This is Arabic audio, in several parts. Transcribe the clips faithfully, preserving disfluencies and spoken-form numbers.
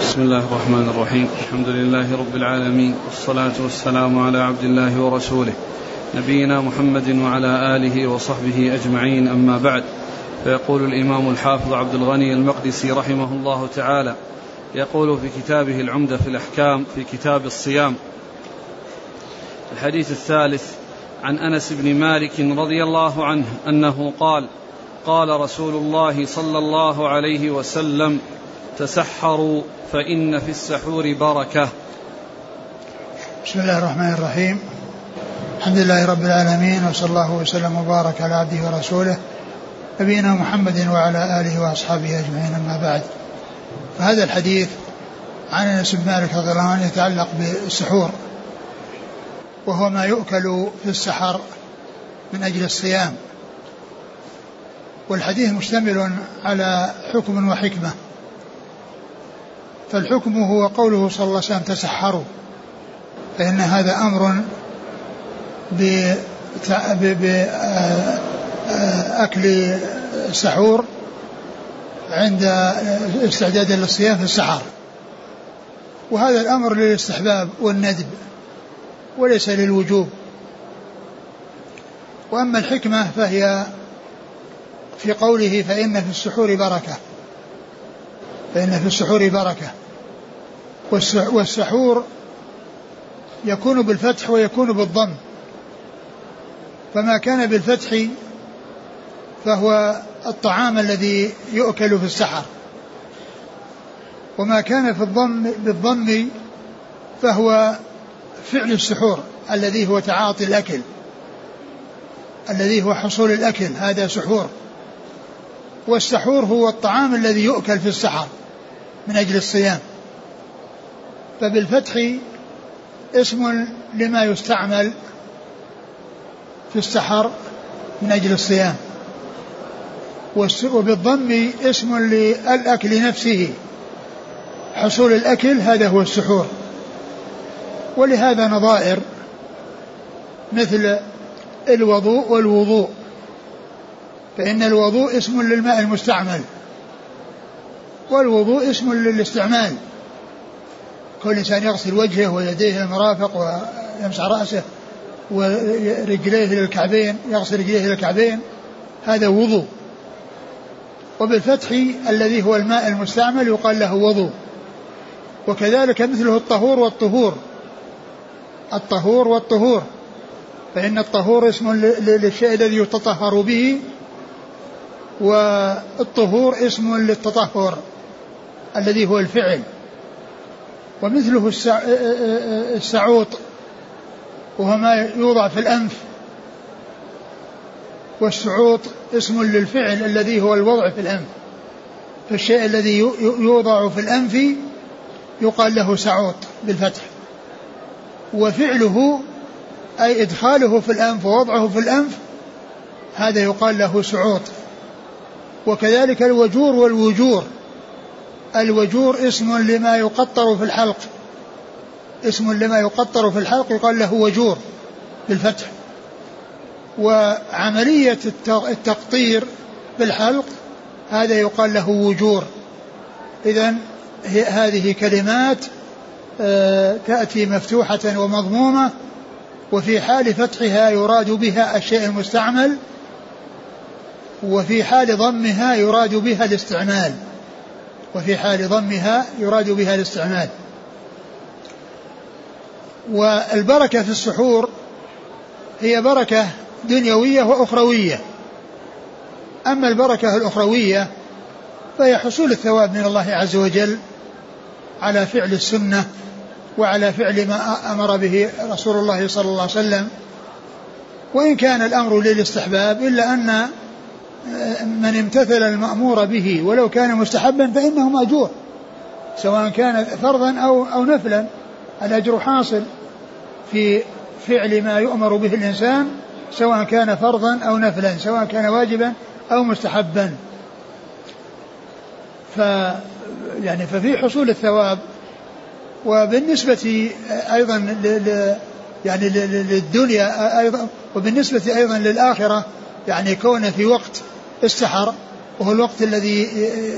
بسم الله الرحمن الرحيم. الحمد لله رب العالمين، والصلاة والسلام على عبد الله ورسوله نبينا محمد وعلى آله وصحبه أجمعين، أما بعد. فيقول الإمام الحافظ عبد الغني المقدسي رحمه الله تعالى، يقول في كتابه العمدة في الأحكام في كتاب الصيام: الحديث الثالث عن أنس بن مالك رضي الله عنه أنه قال: قال رسول الله صلى الله عليه وسلم: تسحروا فإن في السحور بركة. بسم الله الرحمن الرحيم. الحمد لله رب العالمين، وصلى الله وسلم وبارك على عبده ورسوله نبينا محمد وعلى آله وأصحابه أجمعين، أما بعد. فهذا الحديث عن أنس بن مالك رضي الله عنه يتعلق بالسحور، وهو ما يؤكل في السحر من أجل الصيام. والحديث مشتمل على حكم وحكمة. فالحكم هو قوله صلى الله عليه وسلم: تسحروا، فإن هذا أمر بأكل السحور عند استعداد للصيام في السحر، وهذا الأمر للاستحباب والندب وليس للوجوب. وأما الحكمة فهي في قوله: فإن في السحور بركة، فإن في السحور بركة. والسحور يكون بالفتح ويكون بالضم، فما كان بالفتح فهو الطعام الذي يؤكل في السحر، وما كان في الضم بالضم فهو فعل السحور الذي هو تعاطي الأكل، الذي هو حصول الأكل، هذا سحور. والسحور هو الطعام الذي يؤكل في السحر من أجل الصيام. فبالفتح اسم لما يستعمل في السحر من أجل الصيام، وبالضم اسم للأكل نفسه، حصول الأكل، هذا هو السحور. ولهذا نظائر مثل الوضوء والوضوء، فإن الوضوء اسم للماء المستعمل، والوضوء اسم للاستعمال. كل إنسان يغسل وجهه ويديه المرافق ويمسح رأسه ورجليه للكعبين، يغسل رجليه للكعبين، هذا وضوء. وبالفتح الذي هو الماء المستعمل يقال له وضوء. وكذلك مثله الطهور والطهور، الطهور والطهور، فإن الطهور اسم للشيء الذي يتطهر به، والطهور اسم للتطهر الذي هو الفعل. ومثله السعوط، وهو ما يوضع في الأنف، والسعوط اسم للفعل الذي هو الوضع في الأنف. فالشيء الذي يوضع في الأنف يقال له سعوط بالفتح، وفعله أي إدخاله في الأنف ووضعه في الأنف هذا يقال له سعوط. وكذلك الوجور والوجور، الوجور اسم لما يقطر في الحلق، اسم لما يقطر في الحلق يقال له وجور بالفتح. وعملية التقطير بالحلق هذا يقال له وجور. إذن هذه كلمات تأتي مفتوحة ومضمومة، وفي حال فتحها يراد بها الشيء المستعمل، وفي حال ضمها يراد بها الاستعمال، وفي حال ضمها يراد بها الاستعمال. والبركة في السحور هي بركة دنيوية وأخروية. أما البركة الأخروية فهي حصول الثواب من الله عز وجل على فعل السنة وعلى فعل ما أمر به رسول الله صلى الله عليه وسلم. وإن كان الأمر للاستحباب إلا أن من امتثل المأمور به ولو كان مستحبا فإنه مأجور، سواء كان فرضا أو, أو نفلا، الأجر حاصل في فعل ما يؤمر به الإنسان، سواء كان فرضا أو نفلا، سواء كان واجبا أو مستحبا. ف يعني ففي حصول الثواب. وبالنسبة أيضا ل يعني للدنيا أيضا، وبالنسبة أيضا للآخرة، يعني كونه في وقت السحر وهو الوقت الذي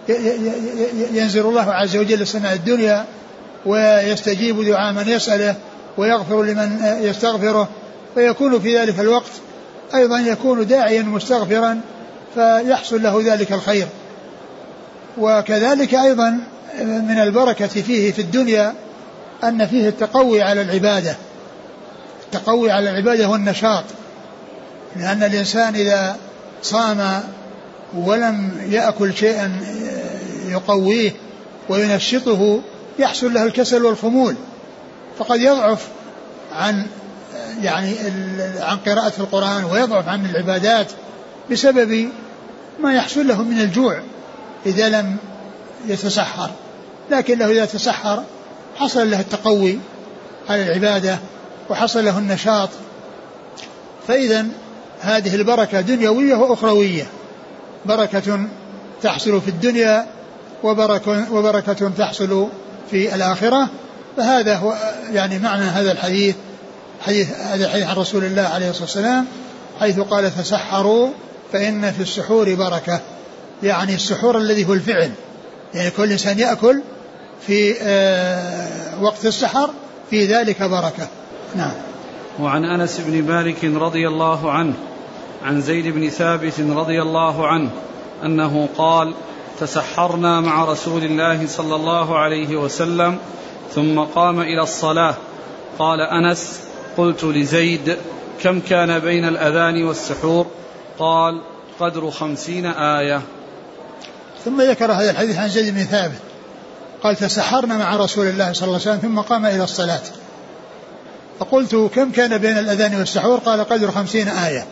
ينزل الله عز وجل السماء الدنيا ويستجيب دعاء من يسأله ويغفر لمن يستغفره، فيكون في ذلك الوقت أيضا يكون داعيا مستغفرا فيحصل له ذلك الخير. وكذلك أيضا من البركة فيه في الدنيا أن فيه التقوي على العبادة، التقوي على العبادة والنشاط، لأن الإنسان إذا صام ولم يأكل شيئا يقويه وينشطه يحصل له الكسل والخمول، فقد يضعف عن يعني عن قراءة القرآن ويضعف عن العبادات بسبب ما يحصل له من الجوع إذا لم يتسحر. لكن له إذا تسحر حصل له التقوي على العبادة وحصل له النشاط. فإذا هذه البركة دنيوية وأخروية، بركة تحصل في الدنيا وبركة, وبركة تحصل في الآخرة. فهذا هو يعني معنى هذا الحديث، حديث هذا الحديث عن رسول الله عليه الصلاة والسلام حيث قال تسحروا فإن في السحور بركة، يعني السحور الذي هو الفعل، يعني كل إنسان يأكل في وقت السحر في ذلك بركة. نعم. وعن أنس بن مالك رضي الله عنه عن زيد بن ثابت رضي الله عنه أنه قال تسحرنا مع رسول الله صلى الله عليه وسلم ثم قام إلى الصلاة. قال أنس قلت لزيد كم كان بين الأذان والسحور؟ قال قدر خمسين آية. ثم ذكر هذا الحديث عن زيد بن ثابت قال تسحرنا مع رسول الله صلى الله عليه وسلم ثم قام إلى الصلاة، فقلت كم كان بين الأذان والسحور؟ قال قدر خمسين آية.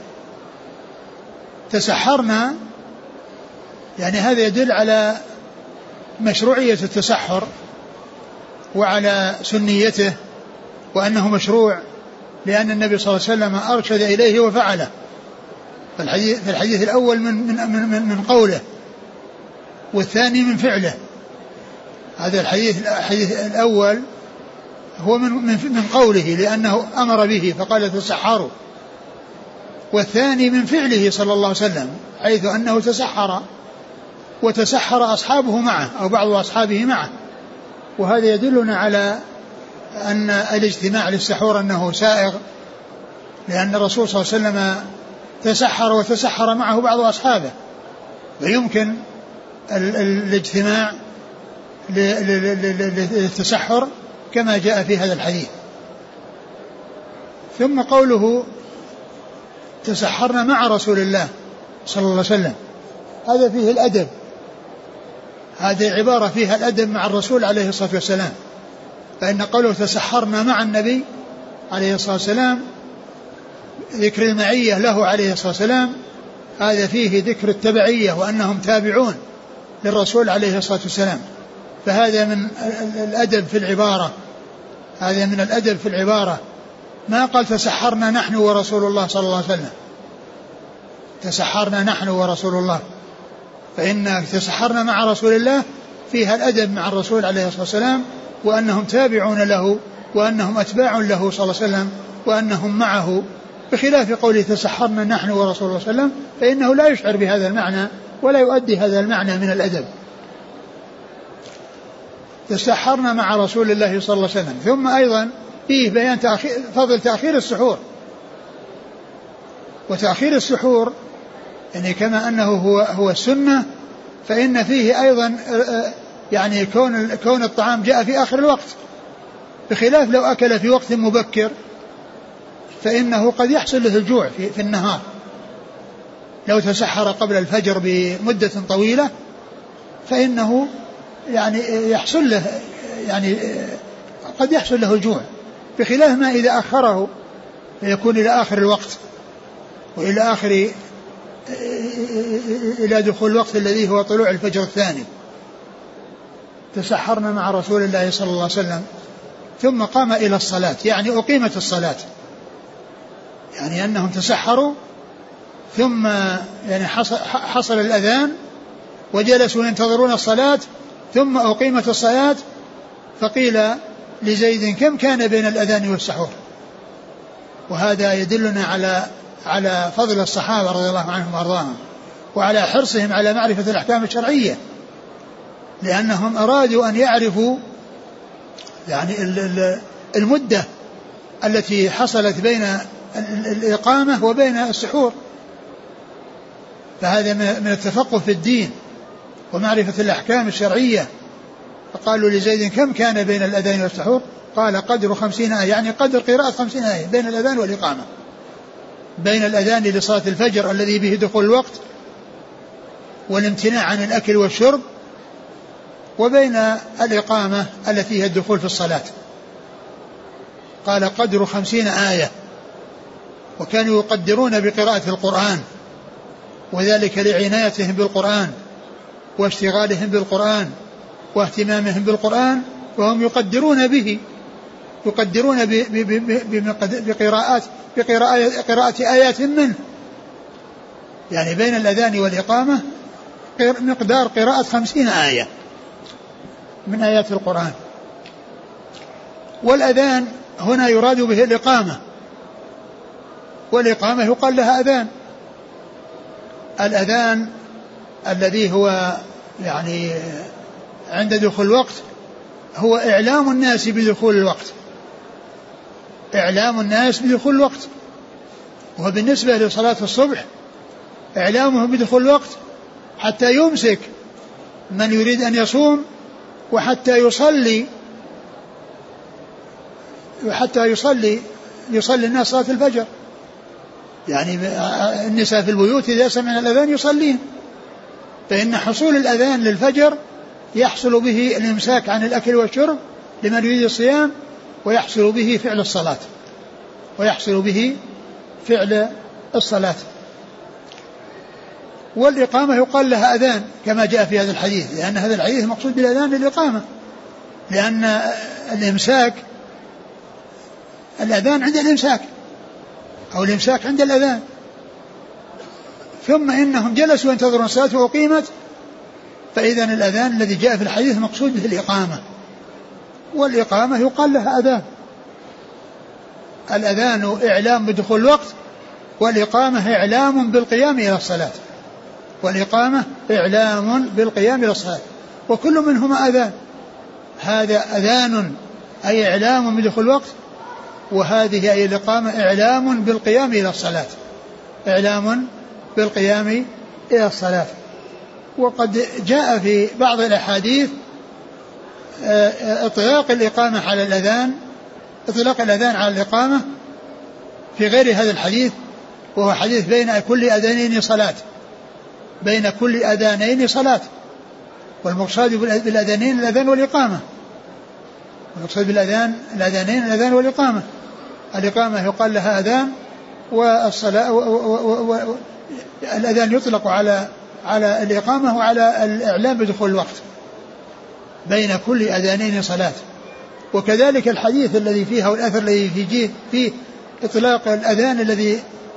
تسحرنا يعني هذا يدل على مشروعية التسحر وعلى سنيته وأنه مشروع، لأن النبي صلى الله عليه وسلم أرشد إليه وفعله. فالحديث في الحديث الأول من, من, من, من قوله والثاني من فعله. هذا الحديث الحديث الأول هو من, من, من قوله لأنه أمر به فقال تسحروا، والثاني من فعله صلى الله عليه وسلم حيث أنه تسحر وتسحر أصحابه معه أو بعض أصحابه معه. وهذا يدلنا على أن الاجتماع للسحور أنه سائغ، لأن الرسول صلى الله عليه وسلم تسحر وتسحر معه بعض أصحابه، ويمكن الاجتماع للتسحر كما جاء في هذا الحديث. ثم قوله تسحرنا مع رسول الله صلى الله عليه وسلم، هذا فيه الأدب، هذه عبارة فيها الأدب مع الرسول عليه الصلاة والسلام. فإن قوله تسحرنا مع النبي عليه الصلاة والسلام ذكر المعية له عليه الصلاة والسلام، هذا فيه ذكر التبعية وأنهم تابعون للرسول عليه الصلاة والسلام. فهذا من الأدب في العبارة، هذا من الأدب في العبارة. ما قال تسحرنا نحن ورسول الله صلى الله عليه وسلم، تسحرنا نحن ورسول الله، فإن تسحرنا مع رسول الله فيها الأدب مع الرسول عليه الصلاة والسلام، وأنهم تابعون له وأنهم أتباع له صلى الله عليه وسلم وأنهم معه، بخلاف قوله تسحرنا نحن ورسول الله صلى الله عليه وسلم فإنه لا يشعر بهذا المعنى ولا يؤدي هذا المعنى من الأدب. تسحرنا مع رسول الله صلى الله عليه وسلم. ثم أيضا فيه بيان تأخير فضل تأخير السحور، وتأخير السحور يعني كما أنه هو هو السنة، فإن فيه أيضا يعني كون كون الطعام جاء في آخر الوقت، بخلاف لو أكل في وقت مبكر فإنه قد يحصل له الجوع في, في النهار. لو تسحر قبل الفجر بمدة طويلة فإنه يعني يحصل له يعني قد يحصل له الجوع، بخلاف ما إذا أخره فيكون إلى آخر الوقت وإلى آخر إلى دخول الوقت الذي هو طلوع الفجر الثاني. تسحرنا مع رسول الله صلى الله عليه وسلم ثم قام إلى الصلاة، يعني أقيمت الصلاة، يعني أنهم تسحروا ثم يعني حصل, حصل الأذان وجلسوا ينتظرون الصلاة ثم أقيمت الصلاة. فقيل لزيد كم كان بين الأذان والسحور؟ وهذا يدلنا على على فضل الصحابة رضي الله عنهم وأرضاهم وعلى حرصهم على معرفة الأحكام الشرعية، لأنهم أرادوا أن يعرفوا يعني المدة التي حصلت بين الإقامة وبين السحور، فهذا من التفقه في الدين ومعرفة الأحكام الشرعية. فقالوا لزيد كم كان بين الأذان والسحور؟ قال قدر خمسين آية، يعني قدر قراءة خمسين آية بين الأذان والإقامة، بين الأذان لصلاة الفجر الذي به دخول الوقت والامتناع عن الأكل والشرب، وبين الإقامة التي هي الدخول في الصلاة. قال قدر خمسين آية. وكانوا يقدرون بقراءة القرآن، وذلك لعنايتهم بالقرآن واشتغالهم بالقرآن واهتمامهم بالقرآن، وهم يقدرون به، يقدرون بقراءات بقراءة آيات منه، يعني بين الأذان والإقامة مقدار قراءة خمسين آية من آيات القرآن. والأذان هنا يراد به الإقامة، والإقامة يقال لها أذان. الأذان الذي هو يعني عند دخول الوقت هو إعلام الناس بدخول الوقت، إعلام الناس بدخول الوقت. وبالنسبة لصلاة الصبح إعلامهم بدخول الوقت حتى يمسك من يريد أن يصوم، وحتى يصلي وحتى يصلي يصلي الناس صلاة الفجر. يعني النساء في البيوت إذا سمعنا الأذان يصلين، فإن حصول الأذان للفجر يحصل به الإمساك عن الأكل والشرب لمن يريد الصيام، ويحصل به فعل الصلاة ويحصل به فعل الصلاة. والإقامة يقال لها أذان كما جاء في هذا الحديث، لأن هذا الحديث مقصود بالأذان للإقامة، لأن الإمساك الأذان عند الإمساك أو الإمساك عند الأذان. ثم إنهم جلسوا ينتظرون الصلاة وأقيمت، فإذا الأذان الذي جاء في الحديث مقصود به الإقامة، والإقامة يقال لها أذان. الأذان إعلام بدخول الوقت، والإقامة إعلام بالقيام إلى الصلاة، والإقامة إعلام بالقيام إلى الصلاة، وكل منهما أذان. هذا أذان أي إعلام بدخول الوقت، وهذه أي الإقامة إعلام بالقيام إلى الصلاة، إعلام بالقيام إلى الصلاة. وقد جاء في بعض الأحاديث إطلاق الإقامة على الأذان، إطلاق الأذان على الإقامة في غير هذا الحديث، وهو حديث بين كل أذانين صلاة، بين كل أذانين صلاة، والمقصود بالأذانين الأذان والإقامة، والمقصود بالأذان الأذانين الأذان والإقامة. الإقامة يقال لها أذان، والصلاة الأذان يطلق على على الإقامة وعلى الإعلام بدخول الوقت، بين كل أذانين صلاة. وكذلك الحديث الذي فيها والأثر الذي فيه فيه إطلاق الأذان الذي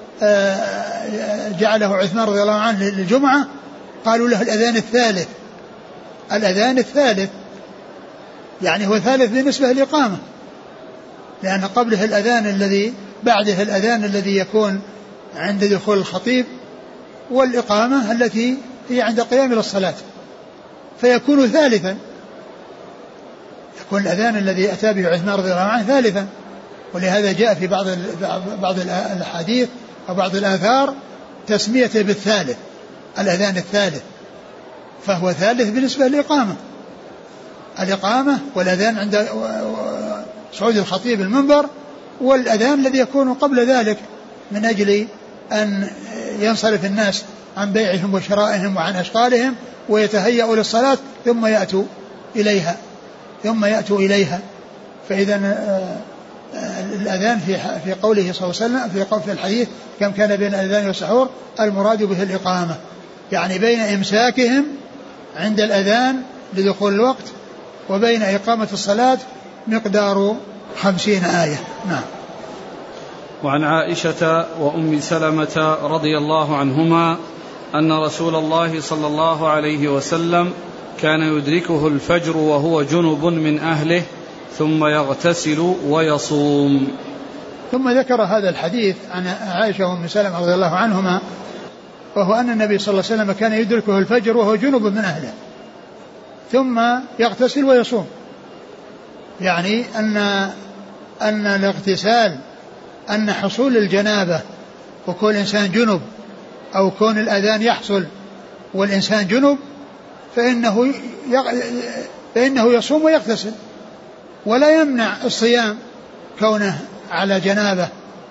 جعله عثمان رضي الله عنه للجمعة، قالوا له الأذان الثالث. الأذان الثالث يعني هو ثالث بالنسبة للإقامة، لأن قبله الأذان الذي بعده الأذان الذي يكون عند دخول الخطيب، والإقامة التي هي عند قيام إلى الصلاة، فيكون ثالثا، يكون الأذان الذي أتى به عثمان رضي الله عنه ثالثا. ولهذا جاء في بعض بعض الأحاديث أو بعض الآثار تسميته بالثالث، الأذان الثالث، فهو ثالث بالنسبة للإقامة. الإقامة والأذان عند صعود الخطيب المنبر، والأذان الذي يكون قبل ذلك من أجل أن ينصرف الناس عن بيعهم وشرائهم وعن أشغالهم ويتهيأوا للصلاة ثم يأتوا إليها ثم يأتوا إليها. فإذا الأذان في في قوله صلى الله عليه وسلم في قول في الحديث كم كان بين الأذان والسحور، المراد به الإقامة، يعني بين إمساكهم عند الأذان لدخول الوقت وبين إقامة الصلاة مقدار خمسين آية. نعم. وعن عائشة وأم سلمة رضي الله عنهما أن رسول الله صلى الله عليه وسلم كان يدركه الفجر وهو جنب من أهله ثم يغتسل ويصوم. ثم ذكر هذا الحديث عن عائشة وأم سلمة رضي الله عنهما، وهو أن النبي صلى الله عليه وسلم كان يدركه الفجر وهو جنب من أهله، ثم يغتسل ويصوم. يعني أن أن الاغتسال أن حصول الجنابة وكون الإنسان جنب أو كون الأذان يحصل والإنسان جنب فإنه فإنه يصوم ويغتسل، ولا يمنع الصيام كونه على جنابه،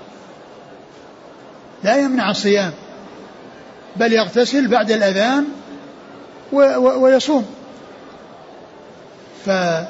لا يمنع الصيام بل يغتسل بعد الأذان ويصوم. ف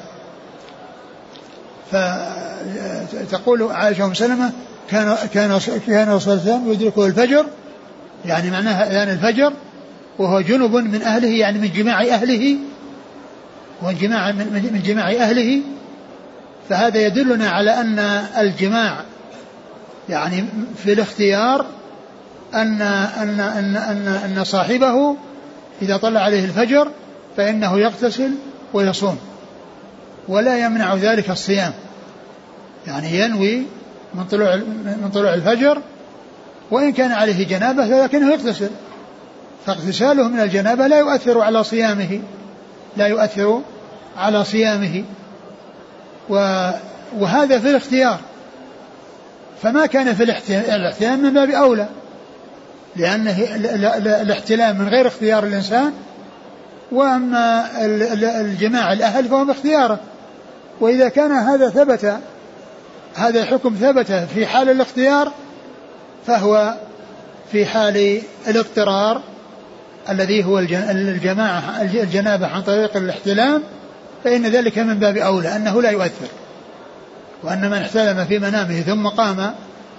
فتقول عائشة أم سلمة كان كان كان صلى الله عليه وسلم يدركه الفجر، يعني معناها أذان الفجر وهو جنب من أهله، يعني من جماع أهله وجماع من من جماع أهله. فهذا يدلنا على أن الجماع يعني في الاختيار أن أن أن أن أن صاحبه إذا طلع عليه الفجر فإنه يغتسل ويصوم، ولا يمنع ذلك الصيام، يعني ينوي من طلوع من طلوع الفجر وإن كان عليه جنابة لكنه يغتسل، فاغتساله من الجنابة لا يؤثر على صيامه لا يؤثر على صيامه وهذا في الاختيار. فما كان في الاحتلام من باب أولى، لأنه الاحتلام من غير اختيار الإنسان، وأما الجماع الأهل فهو باختياره. وإذا كان هذا ثبت هذا الحكم ثبت في حال الاختيار فهو في حال الاضطرار الذي هو الجماعة الجنابة عن طريق الاحتلام، فإن ذلك من باب أولى أنه لا يؤثر، وأن من احتلم في منامه ثم قام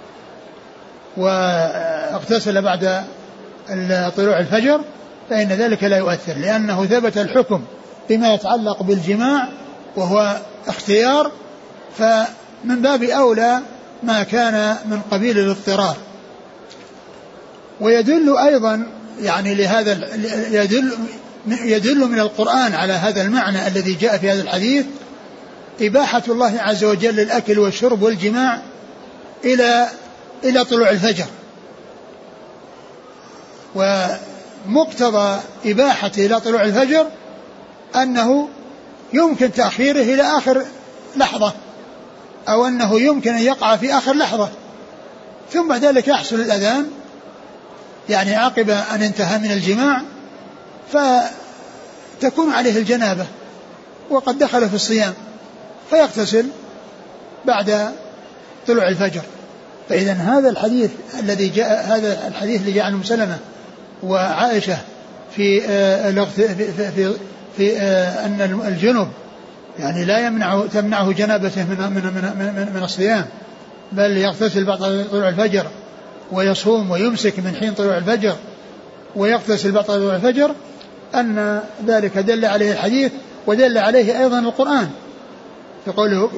واغتسل بعد طلوع الفجر فإن ذلك لا يؤثر، لأنه ثبت الحكم بما يتعلق بالجماع وهو اختيار، فمن باب أولى ما كان من قبيل الاضطرار. ويدل أيضا يعني لهذا يدل يدل من القرآن على هذا المعنى الذي جاء في هذا الحديث إباحة الله عز وجل الأكل والشرب والجماع إلى إلى طلوع الفجر، ومقتضى إباحته إلى طلوع الفجر أنه يمكن تأخيره إلى آخر لحظة، أو أنه يمكن أن يقع في آخر لحظة، ثم بعد ذلك يحصل الأذان يعني عقب أن انتهى من الجماع فتكون عليه الجنابة وقد دخل في الصيام فيغتسل بعد طلوع الفجر. فإذا هذا الحديث الذي جاء هذا الحديث اللي جاء عن أم سلمة وعائشة في في في, في أن الجنب يعني لا يمنع تمنعه جنابته من من من من الصيام، بل يغتسل بعد طلوع الفجر ويصوم ويمسك من حين طلوع الفجر ويغتسل بعد طلوع الفجر، أن ذلك دل عليه الحديث ودل عليه أيضا القرآن يقول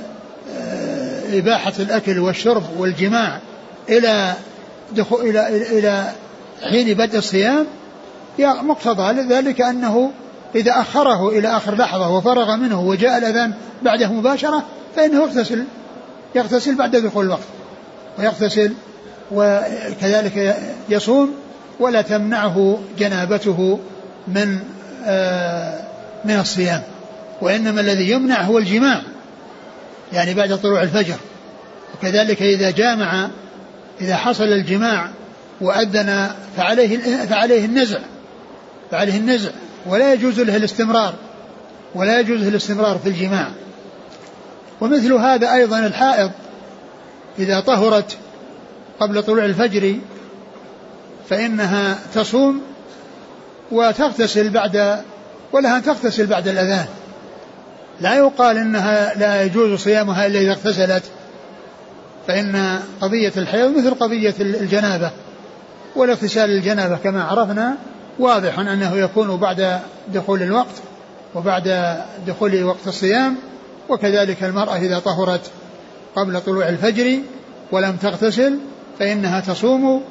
إباحة الأكل والشرب والجماع إلى دخول إلى إلى حين بدء الصيام. مقتضى ذلك أنه إذا أخره إلى آخر لحظة وفرغ منه وجاء الأذان بعده مباشرة فإنه يغتسل يغتسل بعد دخول الوقت ويغتسل وكذلك يصوم، ولا تمنعه جنابته من آه من الصيام. وإنما الذي يمنع هو الجماع يعني بعد طلوع الفجر. وكذلك إذا جامع إذا حصل الجماع وأذن فعليه فعليه النزع فعليه النزع ولا يجوز له الاستمرار ولا يجوز له الاستمرار في الجماع. ومثل هذا أيضا الحائض إذا طهرت قبل طلوع الفجر فإنها تصوم وتغتسل بعد ولها أن تغتسل بعد الأذان، لا يقال إنها لا يجوز صيامها إلا إذا اغتسلت، فإن قضية الحيض مثل قضية الجنابة، والاغتسال الجنابة كما عرفنا واضح أنه يكون بعد دخول الوقت وبعد دخول وقت الصيام. وكذلك المرأة إذا طهرت قبل طلوع الفجر ولم تغتسل فإنها تصوم،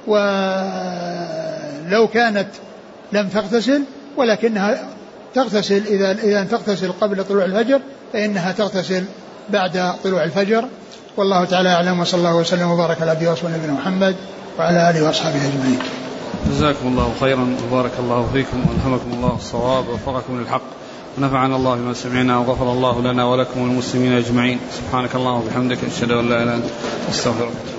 ولو كانت لم تغتسل ولكنها تغتسل إذا إذا تغتسل قبل طلوع الفجر فإنها تغتسل بعد طلوع الفجر. والله تعالى أعلم، وصلى الله وسلم وبارك على عبده ورسوله نبينا محمد وعلى آله وأصحابه أجمعين. جزاكم الله خيرا وبارك الله فيكم وألهمكم الله الصواب ووفقكم للحق. ونفعنا الله بما سمعنا وغفر الله لنا ولكم والمسلمين أجمعين. سبحانك اللهم وبحمدك أشهد أن لا إله إلا أنت أستغفرك.